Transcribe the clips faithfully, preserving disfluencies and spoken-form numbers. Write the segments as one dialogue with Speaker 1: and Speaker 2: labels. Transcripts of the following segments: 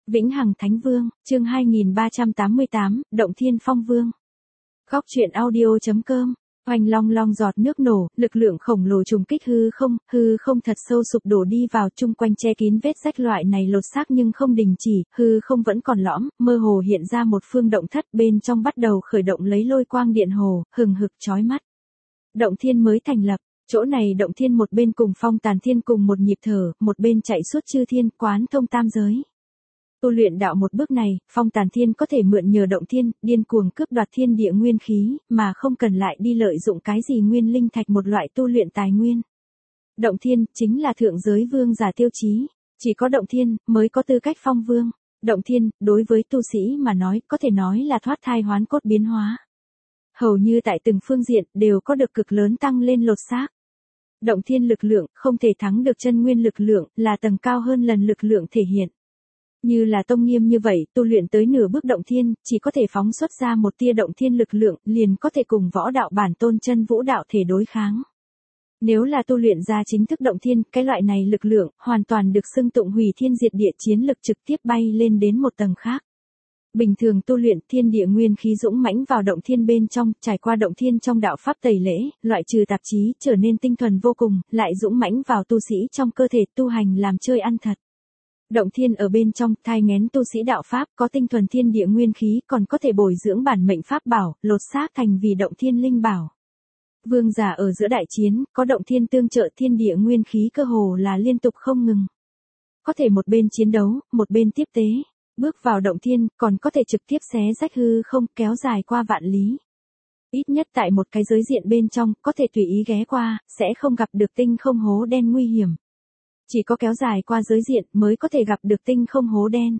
Speaker 1: Vĩnh Hằng Thánh Vương, chương hai nghìn ba trăm tám mươi tám, Động Thiên Phong Vương. Góc truyện audio chấm com. Oanh long long giọt nước nổ, lực lượng khổng lồ trùng kích hư không, hư không thật sâu sụp đổ đi vào, chung quanh che kín vết rách loại này lột xác nhưng không đình chỉ, hư không vẫn còn lõm, mơ hồ hiện ra một phương động thất, bên trong bắt đầu khởi động lấy lôi quang điện hồ, hừng hực chói mắt. Động thiên mới thành lập, chỗ này động thiên một bên cùng Phong Tàn Thiên cùng một nhịp thở, một bên chạy suốt chư thiên, quán thông tam giới. Tu luyện đạo một bước này, Phong Tàn Thiên có thể mượn nhờ động thiên, điên cuồng cướp đoạt thiên địa nguyên khí, mà không cần lại đi lợi dụng cái gì nguyên linh thạch một loại tu luyện tài nguyên. Động thiên, chính là thượng giới vương giả tiêu chí. Chỉ có động thiên, mới có tư cách phong vương. Động thiên, đối với tu sĩ mà nói, có thể nói là thoát thai hoán cốt biến hóa. Hầu như tại từng phương diện, đều có được cực lớn tăng lên lột xác. Động thiên lực lượng, không thể thắng được chân nguyên lực lượng, là tầng cao hơn lần lực lượng thể hiện. Như là tông nghiêm như vậy, tu luyện tới nửa bước động thiên, chỉ có thể phóng xuất ra một tia động thiên lực lượng, liền có thể cùng võ đạo bản tôn chân vũ đạo thể đối kháng. Nếu là tu luyện ra chính thức động thiên, cái loại này lực lượng, hoàn toàn được xưng tụng hủy thiên diệt địa chiến lực trực tiếp bay lên đến một tầng khác. Bình thường tu luyện thiên địa nguyên khí dũng mãnh vào động thiên bên trong, trải qua động thiên trong đạo pháp tẩy lễ, loại trừ tạp chí, trở nên tinh thuần vô cùng, lại dũng mãnh vào tu sĩ trong cơ thể tu hành làm chơi ăn thật. Động thiên ở bên trong, thai nghén tu sĩ đạo pháp, có tinh thuần thiên địa nguyên khí, còn có thể bồi dưỡng bản mệnh pháp bảo, lột xác thành vì động thiên linh bảo. Vương giả ở giữa đại chiến, có động thiên tương trợ, thiên địa nguyên khí cơ hồ là liên tục không ngừng. Có thể một bên chiến đấu, một bên tiếp tế. Bước vào động thiên, còn có thể trực tiếp xé rách hư không, kéo dài qua vạn lý. Ít nhất tại một cái giới diện bên trong, có thể tùy ý ghé qua, sẽ không gặp được tinh không hố đen nguy hiểm. Chỉ có kéo dài qua giới diện mới có thể gặp được tinh không hố đen.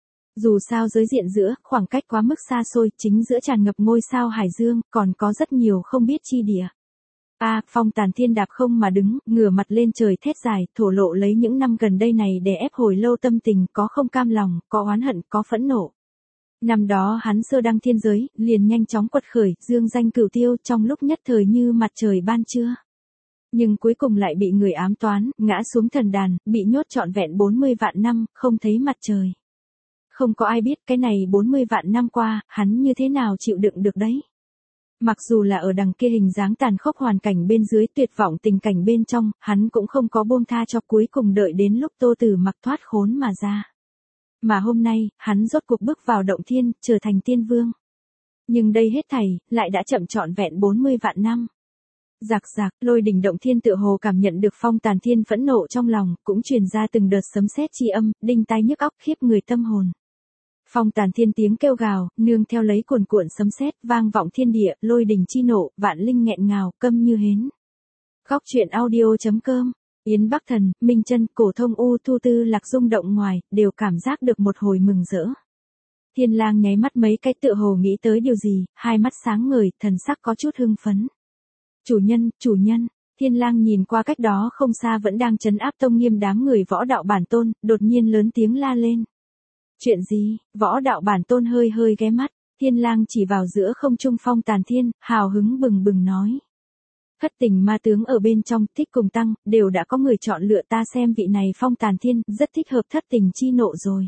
Speaker 1: Dù sao giới diện giữa, khoảng cách quá mức xa xôi, chính giữa tràn ngập ngôi sao hải dương, còn có rất nhiều không biết chi địa. A, à, Phong Tàn Thiên đạp không mà đứng, ngửa mặt lên trời thét dài, thổ lộ lấy những năm gần đây này đè ép hồi lâu tâm tình, có không cam lòng, có oán hận, có phẫn nộ. Năm đó hắn sơ đăng thiên giới, liền nhanh chóng quật khởi, dương danh cửu tiêu, trong lúc nhất thời như mặt trời ban trưa. Nhưng cuối cùng lại bị người ám toán, ngã xuống thần đàn, bị nhốt trọn vẹn bốn mươi vạn năm, không thấy mặt trời. Không có ai biết cái này bốn mươi vạn năm qua, hắn như thế nào chịu đựng được đấy. Mặc dù là ở đằng kia hình dáng tàn khốc hoàn cảnh bên dưới, tuyệt vọng tình cảnh bên trong, hắn cũng không có buông tha cho, cuối cùng đợi đến lúc Tô Tử Mặc thoát khốn mà ra. Mà hôm nay, hắn rốt cuộc bước vào động thiên, trở thành tiên vương. Nhưng đây hết thảy, lại đã chậm trọn vẹn bốn mươi vạn năm. Rạc rạc, lôi đỉnh động thiên tựa hồ cảm nhận được Phong Tàn Thiên phẫn nộ trong lòng, cũng truyền ra từng đợt sấm sét chi âm, đinh tai nhức óc, khiếp người tâm hồn. Phong Tàn Thiên tiếng kêu gào, nương theo lấy cuồn cuộn sấm sét, vang vọng thiên địa, lôi đỉnh chi nộ, vạn linh nghẹn ngào, câm như hến. Góc truyện audio chấm com. Yến Bắc Thần, Minh Chân, Cổ Thông U, Thu Tư Lạc rung động ngoài, đều cảm giác được một hồi mừng rỡ. Thiên Lang nháy mắt mấy cái tựa hồ nghĩ tới điều gì, hai mắt sáng ngời, thần sắc có chút hưng phấn. Chủ nhân, chủ nhân, Thiên Lang nhìn qua cách đó không xa vẫn đang trấn áp tông nghiêm đám người võ đạo bản tôn, đột nhiên lớn tiếng la lên. Chuyện gì? Võ đạo bản tôn hơi hơi ghé mắt, Thiên Lang chỉ vào giữa không trung Phong Tàn Thiên, hào hứng bừng bừng nói. Thất tình ma tướng ở bên trong, thích cùng tăng, đều đã có người chọn lựa, ta xem vị này Phong Tàn Thiên, rất thích hợp thất tình chi nộ rồi.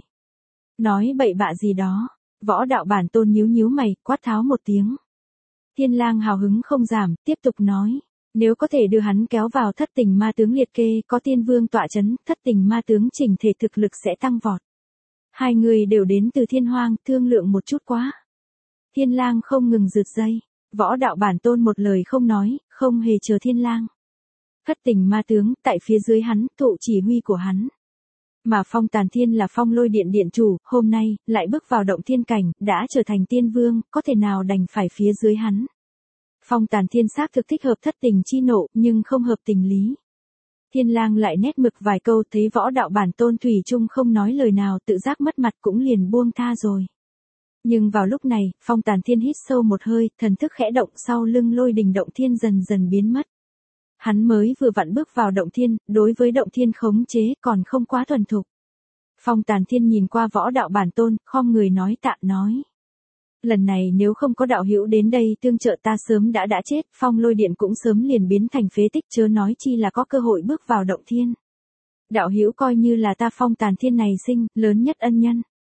Speaker 1: Nói bậy bạ gì đó, võ đạo bản tôn nhíu nhíu mày, quát tháo một tiếng. Thiên Lang hào hứng không giảm, tiếp tục nói, nếu có thể đưa hắn kéo vào thất tình ma tướng liệt kê, có tiên vương tọa chấn, thất tình ma tướng chỉnh thể thực lực sẽ tăng vọt. Hai người đều đến từ thiên hoang, thương lượng một chút quá. Thiên Lang không ngừng rượt dây, võ đạo bản tôn một lời không nói, không hề chờ Thiên Lang. Thất tình ma tướng, tại phía dưới hắn, thụ chỉ huy của hắn. Mà Phong Tàn Thiên là Phong Lôi Điện điện chủ, hôm nay, lại bước vào động thiên cảnh, đã trở thành tiên vương, có thể nào đành phải phía dưới hắn. Phong Tàn Thiên xác thực thích hợp thất tình chi nộ, nhưng không hợp tình lý. Thiên Lang lại nét mực vài câu, thấy võ đạo bản tôn thủy chung không nói lời nào, tự giác mất mặt cũng liền buông tha rồi. Nhưng vào lúc này, Phong Tàn Thiên hít sâu một hơi, thần thức khẽ động, sau lưng lôi đình động thiên dần dần biến mất. Hắn mới vừa vặn bước vào động thiên, đối với động thiên khống chế còn không quá thuần thục. Phong Tàn Thiên nhìn qua võ đạo bản tôn, khom người nói tạ nói. Lần này nếu không có đạo hữu đến đây tương trợ ta sớm đã đã chết, Phong Lôi Điện cũng sớm liền biến thành phế tích, chớ nói chi là có cơ hội bước vào động thiên. Đạo hữu coi như là ta Phong Tàn Thiên này sinh, lớn nhất ân nhân.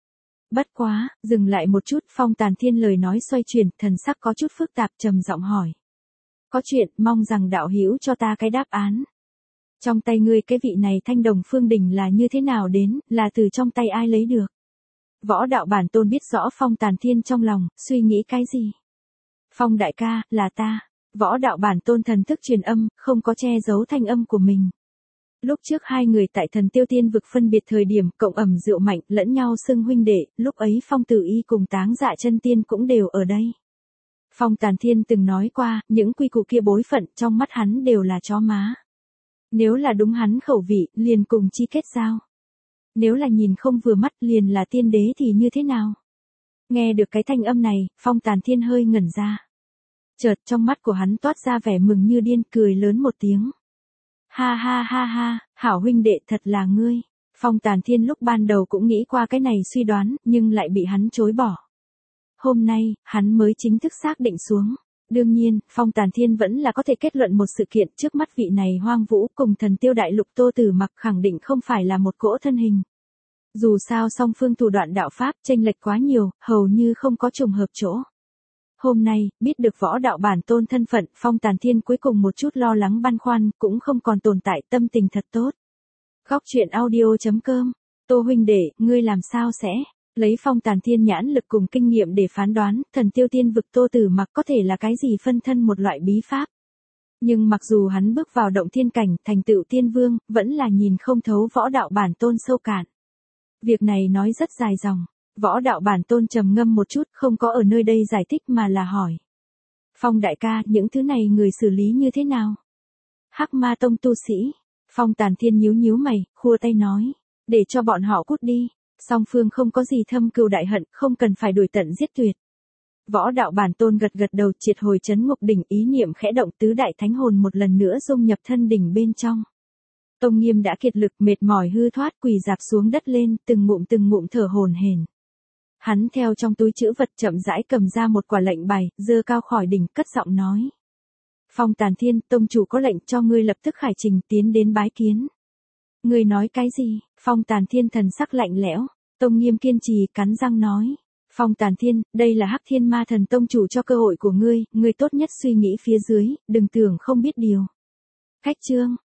Speaker 1: Bất quá, dừng lại một chút, Phong Tàn Thiên lời nói xoay chuyển, thần sắc có chút phức tạp, trầm giọng hỏi. Có chuyện, mong rằng đạo hữu cho ta cái đáp án. Trong tay ngươi cái vị này Thanh Đồng Phương Đình là như thế nào đến, là từ trong tay ai lấy được? Võ đạo bản tôn biết rõ Phong Tàn Thiên trong lòng, suy nghĩ cái gì? Phong đại ca, là ta. Võ đạo bản tôn thần thức truyền âm, không có che giấu thanh âm của mình. Lúc trước hai người tại Thần Tiêu Tiên vực phân biệt thời điểm, cộng ẩm rượu mạnh, lẫn nhau xưng huynh đệ, lúc ấy Phong Tử Y cùng Táng Dạ Chân Tiên cũng đều ở đây. Phong Tàn Thiên từng nói qua, những quy củ kia bối phận trong mắt hắn đều là chó má. Nếu là đúng hắn khẩu vị, liền cùng chi kết giao. Nếu là nhìn không vừa mắt, liền là tiên đế thì như thế nào? Nghe được cái thanh âm này, Phong Tàn Thiên hơi ngẩn ra. Chợt trong mắt của hắn toát ra vẻ mừng như điên, cười lớn một tiếng. Ha ha ha ha, hảo huynh đệ, thật là ngươi. Phong Tàn Thiên lúc ban đầu cũng nghĩ qua cái này suy đoán, nhưng lại bị hắn chối bỏ. Hôm nay, hắn mới chính thức xác định xuống. Đương nhiên, Phong Tàn Thiên vẫn là có thể kết luận một sự kiện, trước mắt vị này Hoang Vũ cùng Thần Tiêu Đại Lục Tô Tử Mặc khẳng định không phải là một cỗ thân hình. Dù sao song phương thủ đoạn đạo pháp chênh lệch quá nhiều, hầu như không có trùng hợp chỗ. Hôm nay, biết được võ đạo bản tôn thân phận, Phong Tàn Thiên cuối cùng một chút lo lắng băn khoăn, cũng không còn tồn tại, tâm tình thật tốt. Góc truyện audio chấm com. Tô huynh đệ, ngươi làm sao sẽ? Lấy Phong Tàn Thiên nhãn lực cùng kinh nghiệm để phán đoán, Thần Tiêu Tiên vực Tô Tử Mặc có thể là cái gì phân thân một loại bí pháp. Nhưng mặc dù hắn bước vào động thiên cảnh, thành tựu tiên vương, vẫn là nhìn không thấu võ đạo bản tôn sâu cạn. Việc này nói rất dài dòng. Võ đạo bản tôn trầm ngâm một chút, không có ở nơi đây giải thích mà là hỏi. Phong đại ca, những thứ này người xử lý như thế nào? Hắc Ma Tông tu sĩ. Phong Tàn Thiên nhíu nhíu mày, khua tay nói. Để cho bọn họ cút đi. Song phương không có gì thâm cừu đại hận, không cần phải đuổi tận giết tuyệt. Võ đạo bản tôn gật gật đầu, triệt hồi chấn ngục đỉnh, ý niệm khẽ động, tứ đại thánh hồn một lần nữa dung nhập thân đỉnh bên trong. Tông Nghiêm đã kiệt lực, mệt mỏi hư thoát, quỳ dạp xuống đất lên, từng ngụm từng ngụm thở hổn hển. Hắn theo trong túi trữ vật chậm rãi cầm ra một quả lệnh bài, giơ cao khỏi đỉnh, cất giọng nói. Phong Tàn Thiên, tông chủ có lệnh cho ngươi lập tức khải trình tiến đến bái kiến. Ngươi nói cái gì? Phong Tàn Thiên thần sắc lạnh lẽo. Tông Nghiêm kiên trì, cắn răng nói. Phong Tàn Thiên, đây là Hắc Thiên Ma Thần tông chủ cho cơ hội của ngươi, ngươi tốt nhất suy nghĩ phía dưới, đừng tưởng không biết điều. Khách chương,